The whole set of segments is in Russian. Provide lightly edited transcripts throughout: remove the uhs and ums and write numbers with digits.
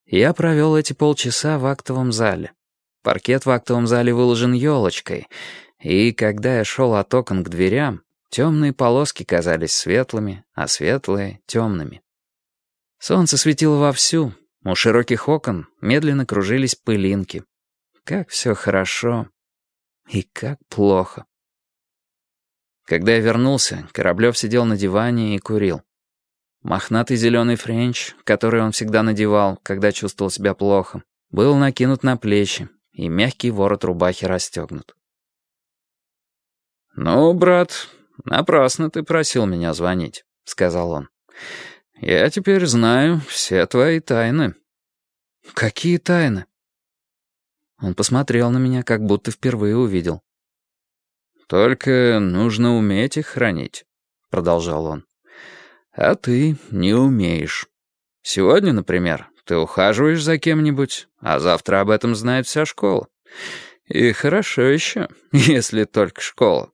Я провел эти полчаса в актовом зале. Паркет в актовом зале выложен елочкой, и когда я шел от окон к дверям, темные полоски казались светлыми, а светлые — темными. Солнце светило вовсю, у широких окон медленно кружились пылинки. Как все хорошо и как плохо. Когда я вернулся, Кораблев сидел на диване и курил. Мохнатый зеленый френч, который он всегда надевал, когда чувствовал себя плохо, был накинут на плечи, и мягкий ворот рубахи расстегнут. «Ну, брат, напрасно ты просил меня звонить», — сказал он. «Я теперь знаю все твои тайны». «Какие тайны?» Он посмотрел на меня, как будто впервые увидел. «Только нужно уметь их хранить», — продолжал он. «А ты не умеешь. Сегодня, например, ты ухаживаешь за кем-нибудь, а завтра об этом знает вся школа. И хорошо еще, если только школа».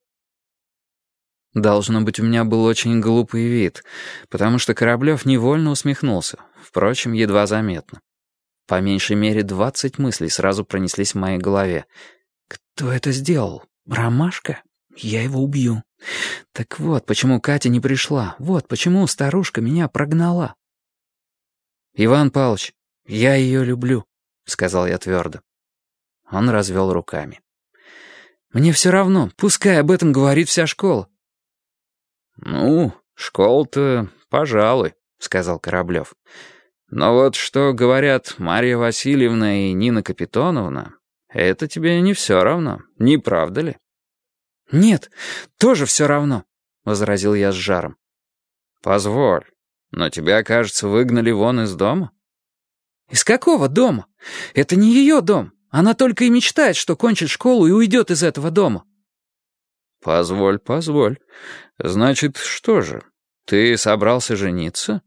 Должно быть, у меня был очень глупый вид, потому что Кораблев невольно усмехнулся, впрочем, едва заметно. По меньшей мере 20 мыслей сразу пронеслись в моей голове. «Кто это сделал? Ромашка? Я его убью. Так вот, почему Катя не пришла. Вот почему старушка меня прогнала». «Иван Павлович, я ее люблю», — сказал я твердо. Он развел руками. «Мне все равно, пускай об этом говорит вся школа». «Ну, школа-то, пожалуй», — сказал Кораблев. «Но вот что говорят Марья Васильевна и Нина Капитоновна, это тебе не все равно, не правда ли?» «Нет, тоже все равно», — возразил я с жаром. «Позволь, но тебя, кажется, выгнали вон из дома?» «Из какого дома? Это не ее дом. Она только и мечтает, что кончит школу и уйдет из этого дома». «Позволь, позволь. Значит, что же, ты собрался жениться?»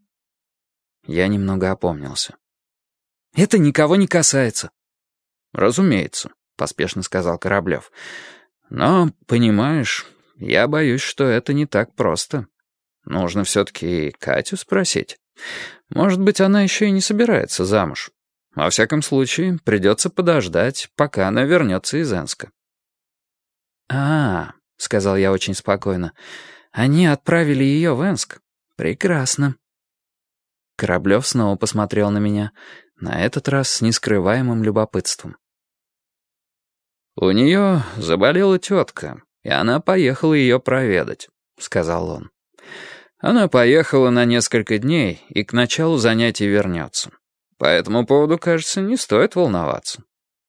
Я немного опомнился. «Это никого не касается». «Разумеется», — поспешно сказал Кораблев. «Но, понимаешь, я боюсь, что это не так просто. Нужно все-таки Катю спросить. Может быть, она еще и не собирается замуж. Во всяком случае, придется подождать, пока она вернется из Энска». «А-а-а», — сказал я очень спокойно, — «они отправили ее в Энск. Прекрасно». Кораблев снова посмотрел на меня, на этот раз с нескрываемым любопытством. «У нее заболела тетка, и она поехала ее проведать», — сказал он. «Она поехала на несколько дней и к началу занятий вернется. По этому поводу, кажется, не стоит волноваться».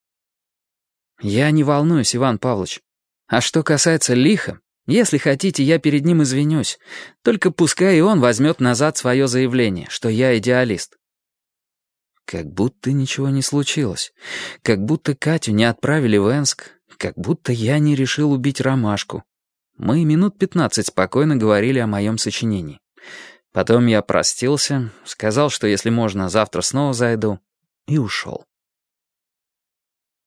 «Я не волнуюсь, Иван Павлович. А что касается Лиха, если хотите, я перед ним извинюсь. Только пускай и он возьмет назад свое заявление, что я идеалист». Как будто ничего не случилось. Как будто Катю не отправили в Энск. Как будто я не решил убить Ромашку. Мы минут 15 спокойно говорили о моем сочинении. Потом я простился, сказал, что если можно, завтра снова зайду, и ушел.